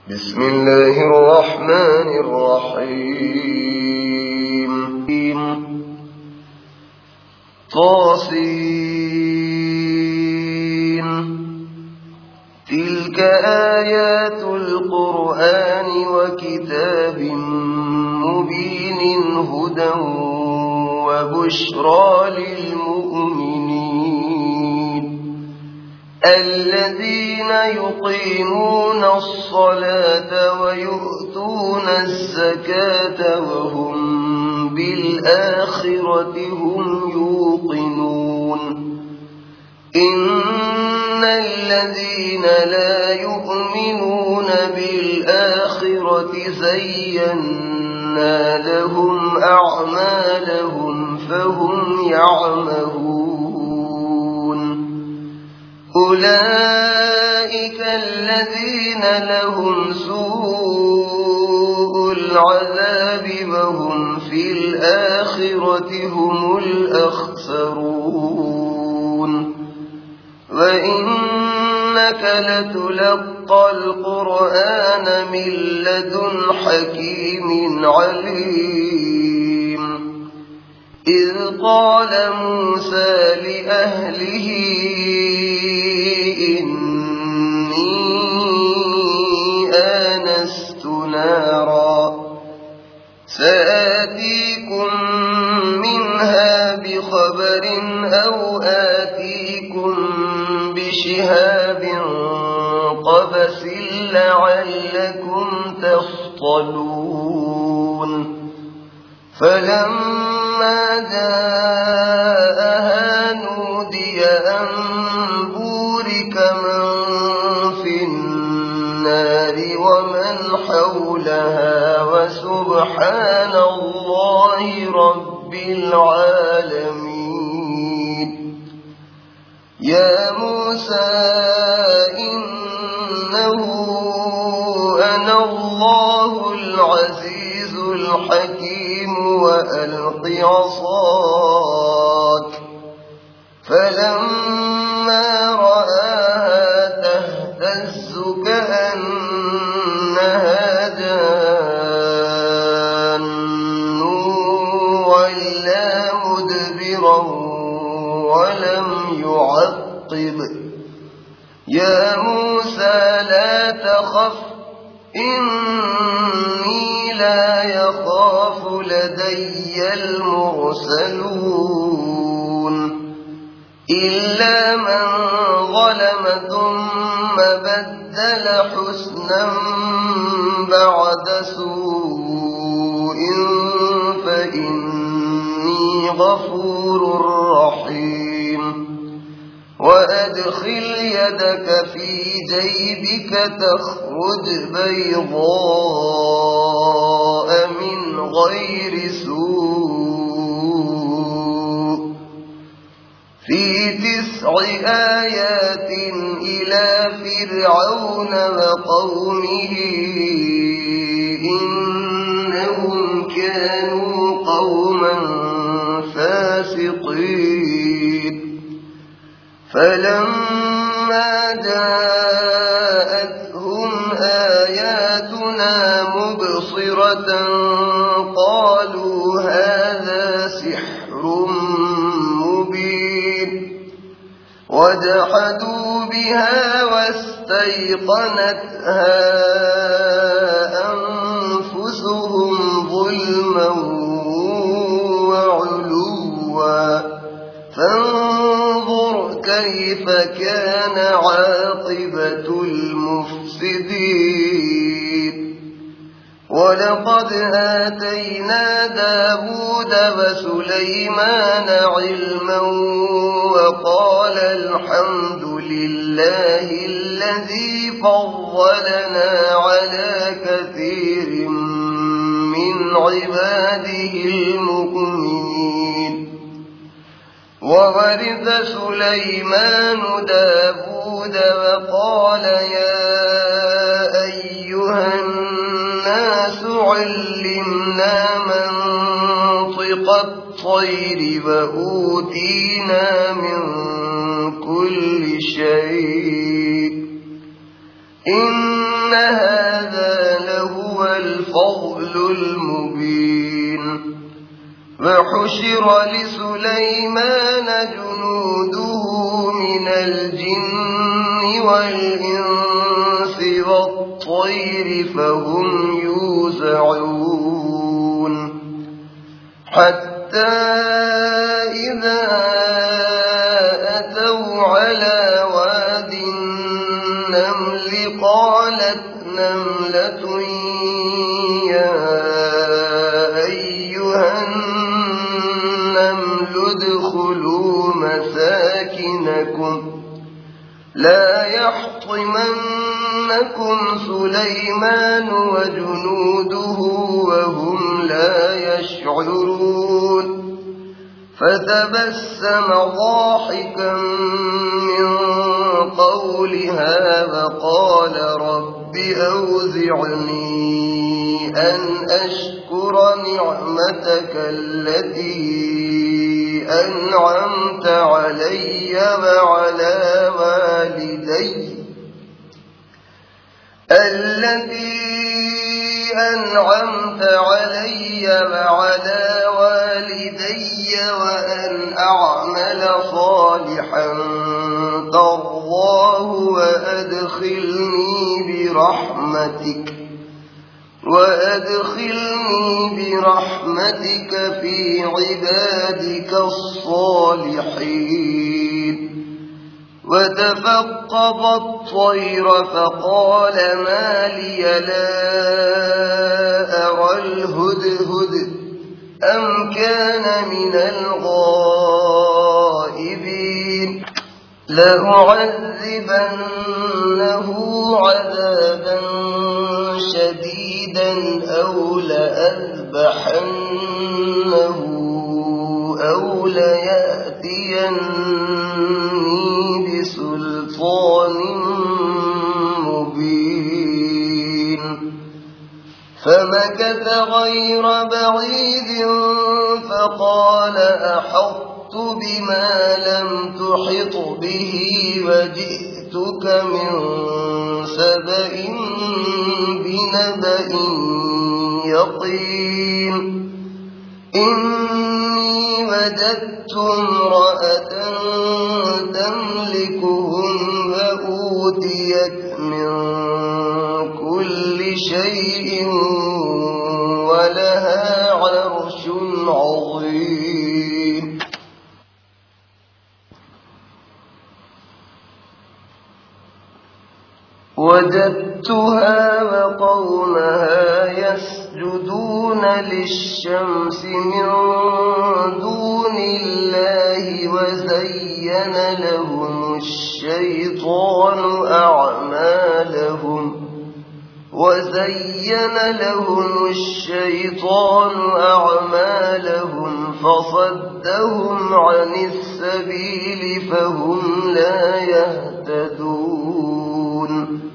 بسم الله الرحمن الرحيم طاسين تلك آيات القرآن وكتاب مبين هدى وبشرى للمؤمنين الذين يقيمون الصلاة ويؤتون الزكاة وهم بالآخرة هم يوقنون إن الذين لا يؤمنون بالآخرة زينا لهم أعمالهم فهم يعمهون أولئك الذين لهم سوء العذاب وهم في الآخرة هم الأخسرون وإنك لتلقى القرآن من لدن حكيم عليم إذ قال موسى لأهله إني آنست نارا سآتيكم منها بخبر أو آتيكم بشهاب قبس لعلكم تصطلون فلما جاءها نودي أن بورك من في النار ومن حولها وسبحان الله رب العالمين يا موسى إنه أنا الله العزيز الحكيم وألق عصاك فلما رآها تهتز كأنها جان ولا مدبرا ولم يعقب يا موسى لا تخف إني لا يخاف لدي المرسلون إلا من ظلم ثم بدل حسنا بعد سوء فإني غفور رحيم وأدخل يدك في جيبك تخرج بيضاء من غير سوء في 9 آيات إلى فرعون وقومه إنهم كانوا قوما فاسقين فلما جاءتهم آياتنا مبصرة قالوا هذا سحر مبين وجحدوا بها واستيقنتها أنفسهم ظلما وعلوا فانظر كيف كان عاقبة المفسدين ولقد آتينا داود وسليمان علما وقال الحمد لله الذي فضلنا على كثير من عباده المؤمنين وورث سليمان داود وقال يا أيها الناس علمنا منطق الطير وأوتينا من كل شيء إن هذا لهو الفضل المبين وحشر لسليمان جنوده من الجن والإنس والطير فهم يوزعون حتى إذا أتوا على واد النمل قالت نملة يا أيها النمل ادخلوا مساكنكم لا يحطمنكم سليمان وجنوده وهم لا يشعرون فتبسم ضاحكا من قولها وقال رب أوزعني أن أشكر نعمتك التي أنعمت علي وعلى والدي وأن أعمل صالحا ترضاه وأدخلني برحمتك في عبادك الصالحين وتفقد الطير فقال ما لي لا أرى الهدهد أم كان من الغائبين لأعذبنه عذابا شديدا أو لأذبحنه أو ليأتيني بسلطان مبين فمكث غير بعيد فقال أحطت بما لم تحط به وجئتك من سبأ بنبأ يقين إني وجدت امرأة تملكهم وأوتيت من كل شيء ولها عرش عظيم وجدتها وقومها يسجدون للشمس من دون الله وزين لهم الشيطان أعمالهم فصدهم عن السبيل فهم لا يهتدون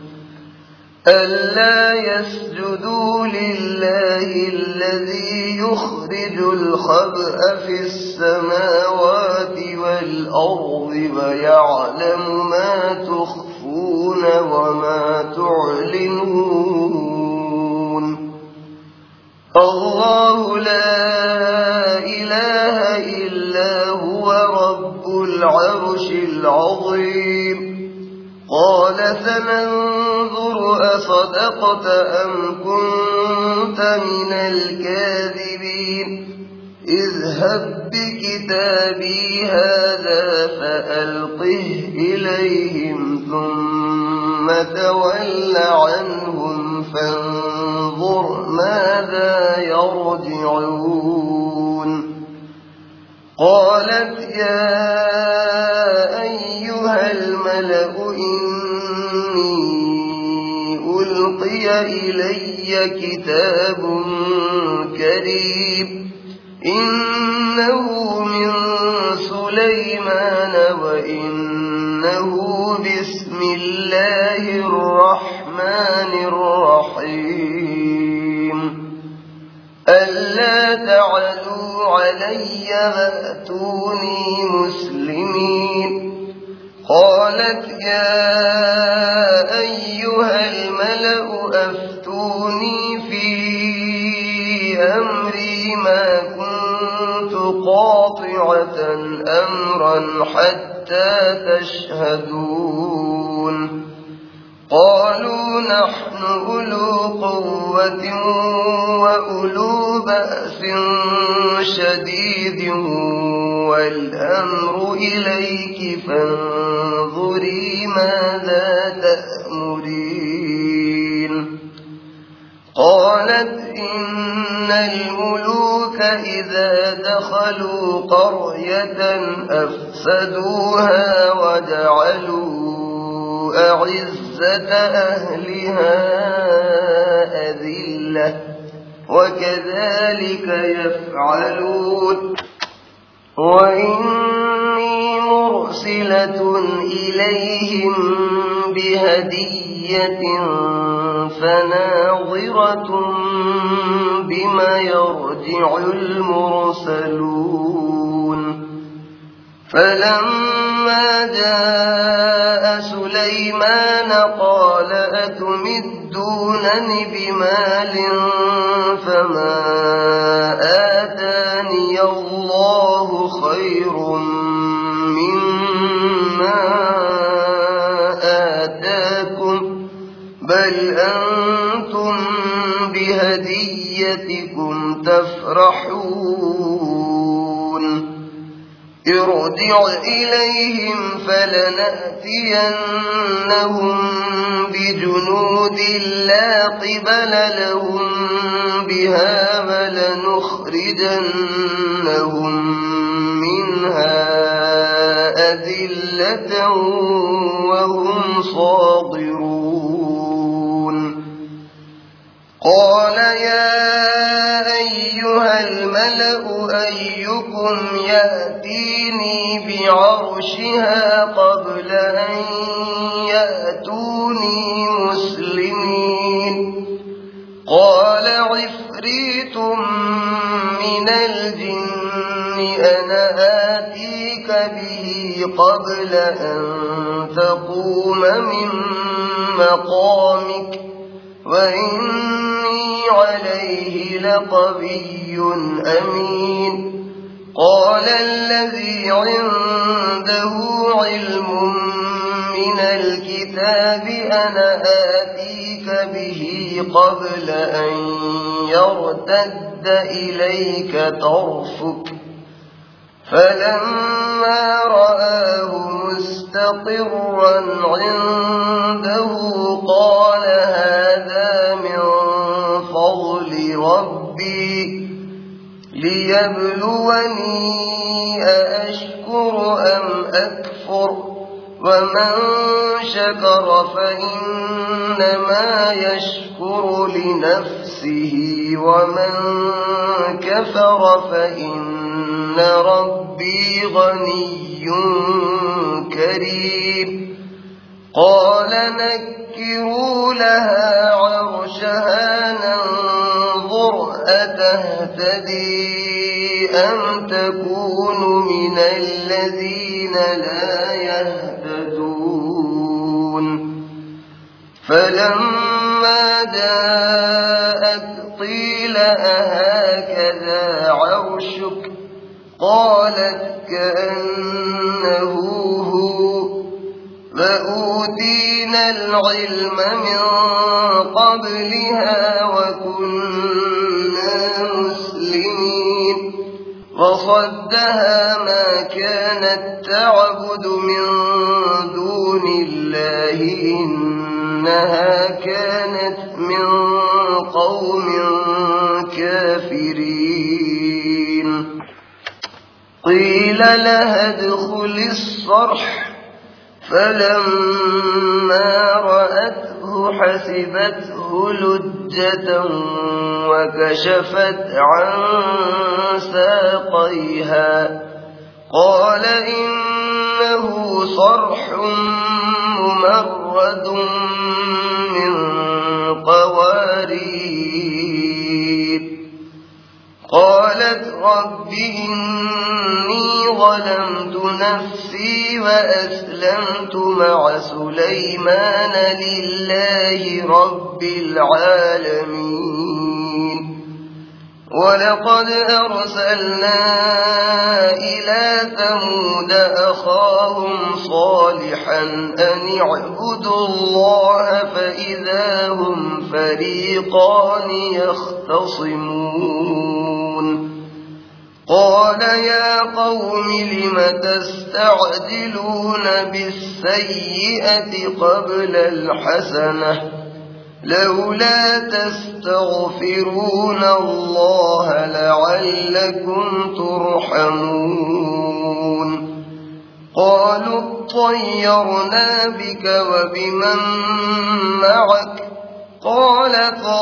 ألا يسجدوا لله الذي يخرج الخبأ في السماوات والأرض ويعلم ما تخفون وما تعلنون الله لا إله إلا هو رب العرش العظيم قال سننظر أصدقت أم كنت من الكاذبين اذهب بكتابي هذا فألقه إليهم ثم تول عنهم فانظر ماذا يرجعون قالت يا أيها الملأ إني ألقي إلي كتاب كريم إنه من سليمان وإنه بسم الله الرحمن الرحيم ألا تعلوا علي وأتوني مسلمين قالت يا أيها الملأ الملأ أفتوني في أمري ما كنت قاطعة أمرا حتى تشهدون قالوا نحن أولو قوة وأولو بأس شديد والأمر إليك فانظري ماذا تأمرين قالت إن الملوك إذا دخلوا قرية أفسدوها وجعلوا أعزة أهلها أذلة وكذلك يفعلون وإني مرسلة إليهم بهدية فناظرة بما يرجع المرسلون فلما جاء سليمان قال أتمدونني بمال فما آتاني الله خير مما آتاكم بل أنتم بهديتكم تفرحون ارجع إليهم فلنأتينهم بجنود لا قبل لهم بها ولنخرجنهم منها أذلة وهم صاغرون قال يا أيها الملأ أيكم يأتيني بعرشها قبل أن يأتوني مسلمين قال عفريت من الجن أنا آتيك به قبل أن تقوم من مقامك وإني عليه لقوي أمين قال الذي عنده علم من الكتاب أنا آتيك به قبل أن يرتد إليك طرفك فلما رآه مستقرا عنده قال هذا من فضل ربي ليبلوني أأشكر أم أكفر ومن شكر فإنما يشكر لنفسه ومن كفر فإن ربي غني كريم قال نكروا لها عرشها ننظر أتهتدي أم تكون من الذين لا يهتدون فلما جاءت قيل أهكذا عرشك قالت كأنه هو وأوتينا العلم من قبلها وكنا مسلمين وصدها ما كانت تعبد من دون الله إنها كانت من قوم كافرين قيل لها ادخل الصرح فلما رأته حسبته لجة وكشفت عن ساقيها قال إنه صرح ممرد من قوارير قالت رب إني ظلمت نفسي وأسلمت مع سليمان لله رب رب العالمين. ولقد أرسلنا إلى ثمود أخاهم صالحا أن اعبدوا الله فإذا هم فريقان يختصمون. قال يا قوم لم تستعجلون بالسيئة قبل الحسنة لولا تستغفرون الله لعلكم ترحمون. قالوا اطيرنا بك وبمن معك قال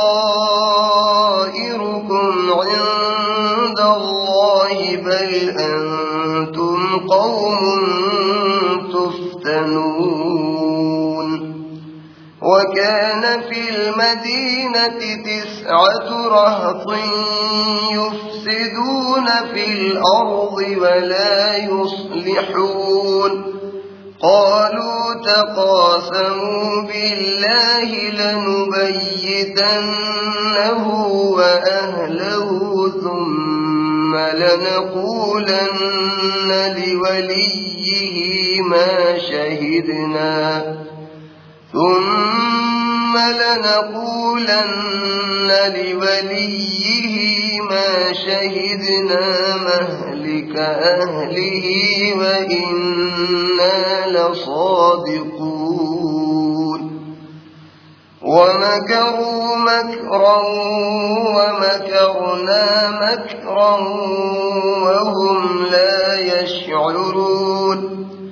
طائركم عند الله بل أنتم قوم تفتنون. وكان في المدينة 9 رهط يفسدون في الأرض ولا يصلحون. قالوا تقاسموا بالله لنبيتنه وأهله ثم لنقولن لوليه ما شهدنا مهلك أهله وإنا لصادقون. ومكروا مكرا ومكرنا مكرا وهم لا يشعرون.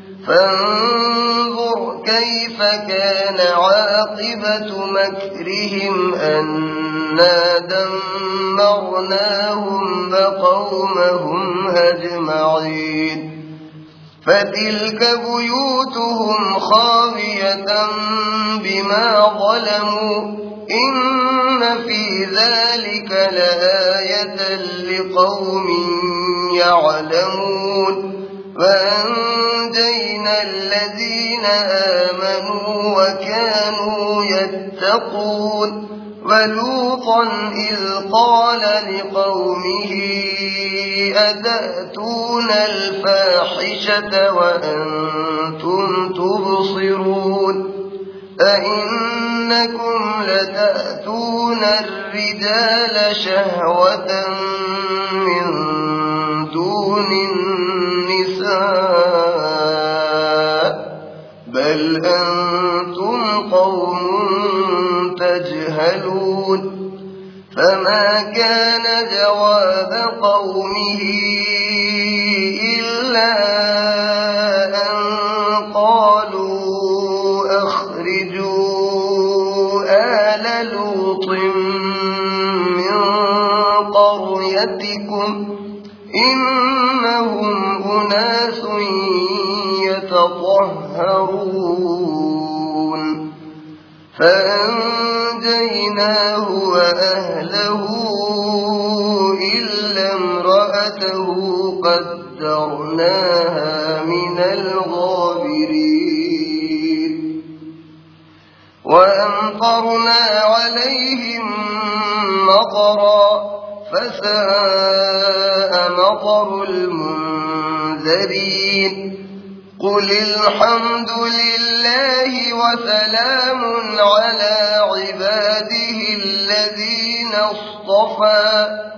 فانظر كيف كان عاقبة مكرهم أنا دمرناهم وقومهم أجمعين. فتلك بيوتهم خاوية بما ظلموا إن في ذلك لآية لقوم يعلمون. وأنجينا الذين آمنوا وكانوا يتقون. ولوطا إذ قال لقومه أتأتون الفاحشة وأنتم تبصرون أئنكم لتأتون الرجال شهوة من دون النساء بل أنتم قوم تجهلون. فما كان جواب قومه إلا أن قالوا أخرجوا آل لوط من قريتكم إنهم أناس يتطهرون. فأنجيناه وأهله إلا امرأته قدرناها من الغابرين. وأمطرنا عليهم مطرا فساء مطر المنذرين. قل الحمد لله وسلام على عباده الذين اصطفى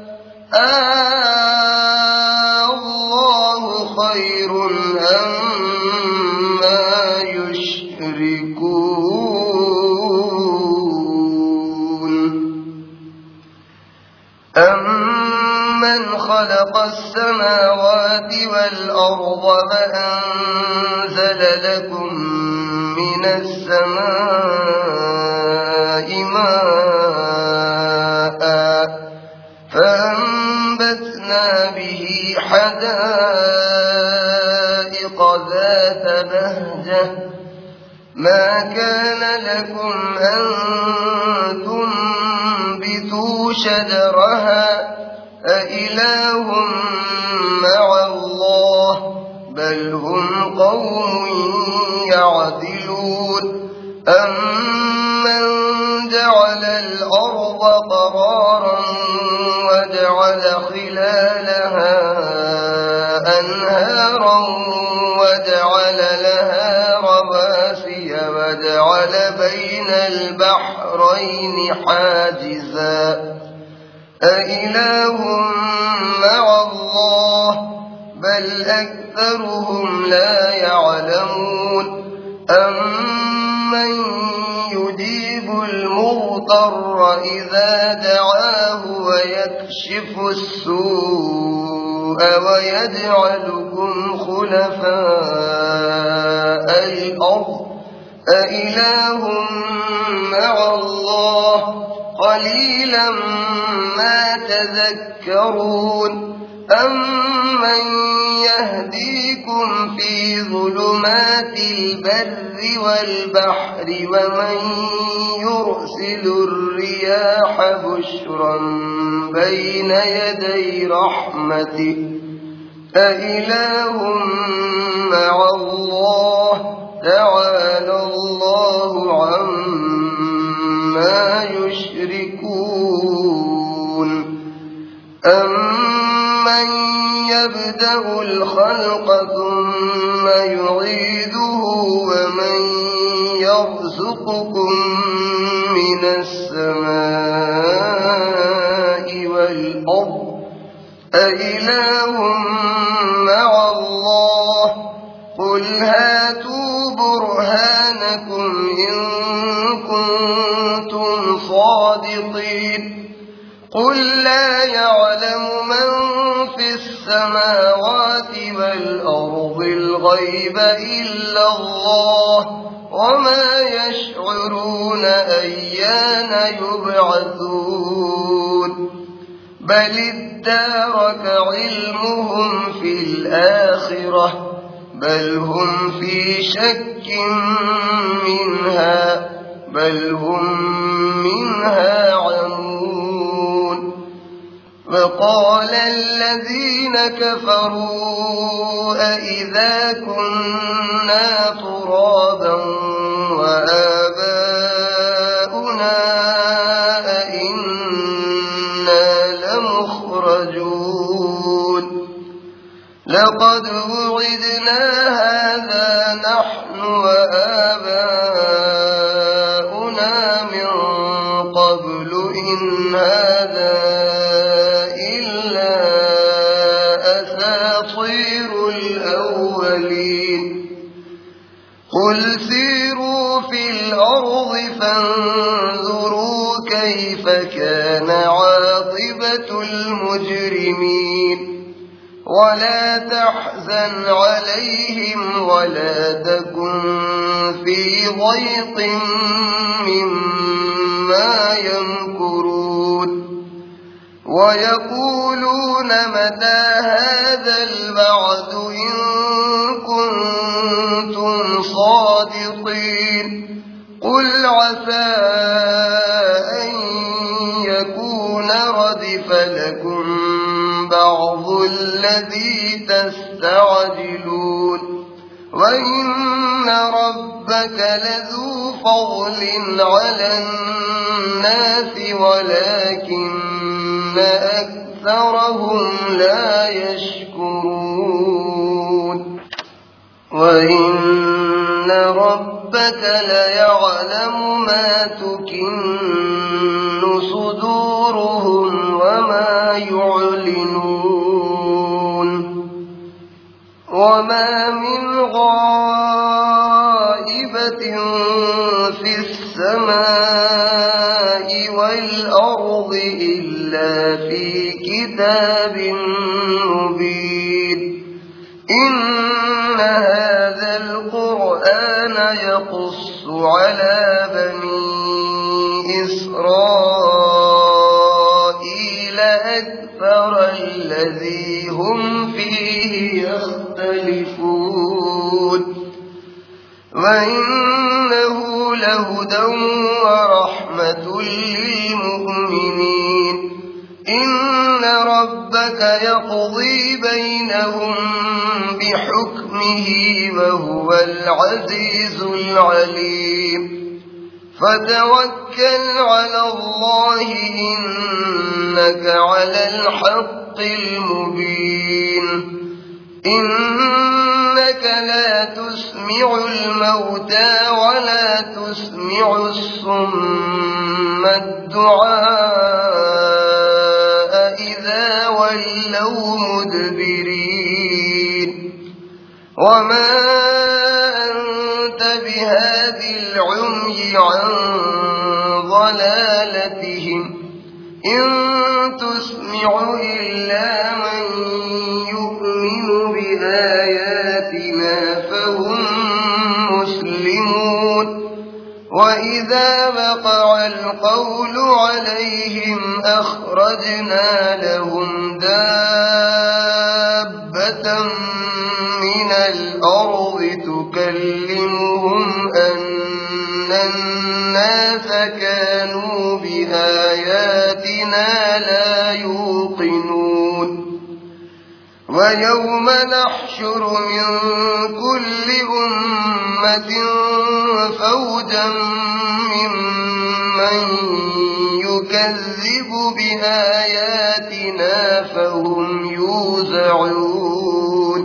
الله خير أما يشركون. أمن خلق السماوات والأرض وأنزل لكم من السماء ماء فأنبتنا به حدائق ذات بهجة ما كان لكم أن تنبتوا شجرها أإله مع الله بل هم قوم يعدلون. أمن جعل الأرض قرارا وجعل خلالها أنهارا وجعل لها رواسي وجعل بين البحرين حاجزا أإله مع الله بل أكثرهم لا يعلمون أمن يجيب المضطر إذا دعاه ويكشف السوء ويجعلكم خلفاء الأرض أإله مع الله قليلا ما تذكرون أمن يهديكم في ظلمات البر والبحر ومن يرسل الرياح بشرا بين يدي رحمته أإله مع الله تعالى الله عما يشركون أمن يبدأ الخلق ثم يعيده ومن يرزقكم من السماء والأرض أإله مع الله قل هاتوا برهانكم إن كنتم صادقين قل لا يعلم من في السماوات والأرض الغيب إلا الله وما يشعرون أيان يبعثون بل ادارك علمهم في الآخرة بل هم في شك منها بل هم منها عمون وقال الذين كفروا أئذا كنا ترابا وآباؤنا أئنا لمخرجون لقد وعدنا هذا نحن وآباؤنا من قبل إن هذا إلا أساطير الأولين قل سيروا في الأرض فانظروا كيف كان عاقبة المجرمين ولا تحزن عليهم ولا تكن في ضيق مما يمكرون ويقولون متى هذا الوعد إن كنتم صادقين قل عسى أن يكون ردف لكم بعض الذي تستعجلون وإن ربك لذو فضل على الناس ولكن أكثرهم لا يشكرون وإن ربك ليعلم ما تكن صدورهم وما يعلنون وما من غائبة في السماء والأرض إلا في كتاب مبين إن هذا القرآن يقص على بني إسرائيل أكثر الذي هم فيه يختلفون وإنه لهدى ورحمة للمؤمنين إن ربك يقضي بينهم بحكمه وهو العزيز العليم فتوكل على الله إنك على الحق المبين إنك لا تسمع الموتى ولا تسمع الصم الدعاء إذا ولوا مدبرين وما أنت بهاد العمي عن ضلالتهم إن تسمع إلا من يؤمن بآياتنا فهم مسلمون وإذا وقع القول عليهم أخرجنا لهم دابة من الأرض تكلمهم أن الناس كانوا بآياتنا لا يوقنون ويوم نحشر من كل أمة فوجا ممن يكذب بآياتنا فهم يوزعون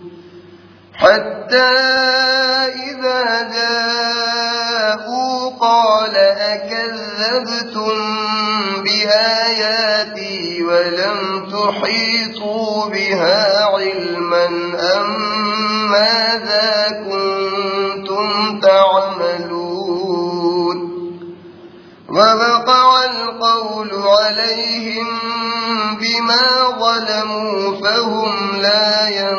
حتى إذا جاءوا قال أكذبتم بآياتي ولم تحيطوا بها علما أم ماذا كنتم تعملون ووقع القول عليهم بما ظلموا فهم لا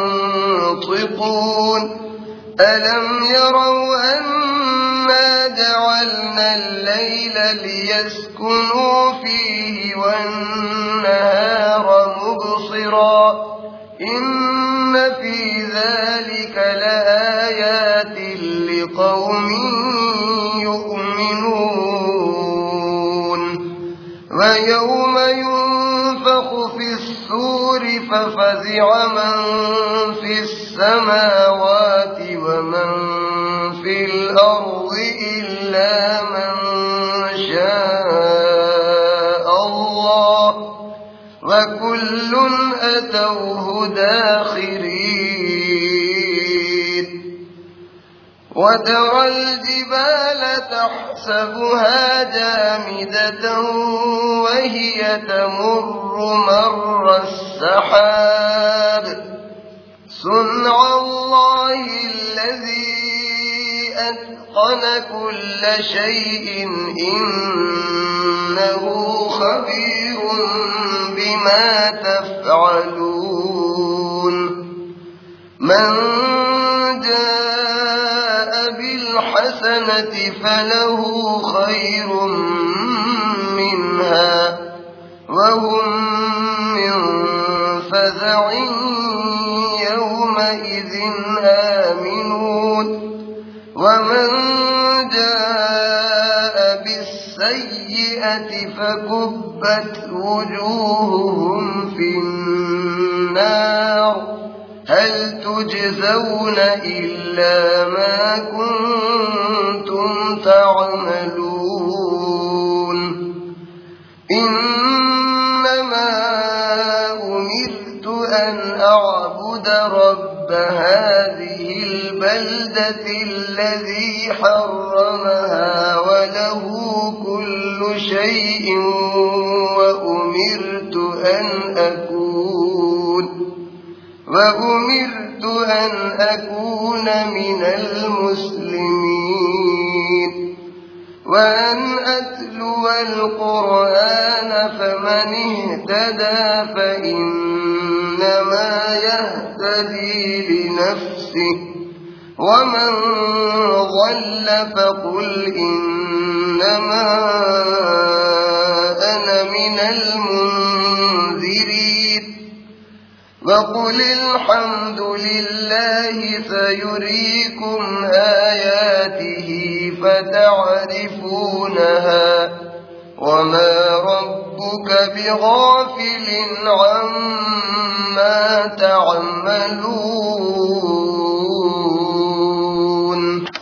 ينطقون ألم يروا أنا جعلنا الليل ليسكنوا فيه والنهار مبصرا إن في ذلك لآيات لقوم يؤمنون ويوم ينفخ في الصور ففزع من في السماوات ومن في الأرض إلا من شاء الله وكل أتوه داخرين وترى الجبال تحسبها جامدة وهي تمر مر السحاب صنع الله الذي أتقن كل شيء إنه خبير بما تفعلون من جاء بالحسنة فله خير منها وهم من فزع يومئذ آمنون ومن جاء بالسيئة فكبت وجوههم في النار هل تجزون إلا ما كنتم تعملون إنما أمرت أن أعبد رب هذه البلدة الذي حرمها وله كل شيء وأمرت أن أكون من المسلمين وأن أتلو القرآن فمن اهتدى فإنما يهتدي لنفسه ومن ضل فقل إنما أنا من المنذرين وقل الحمد لله سيريكم آياته فتعرفونها وما ربك بغافل عما تعملون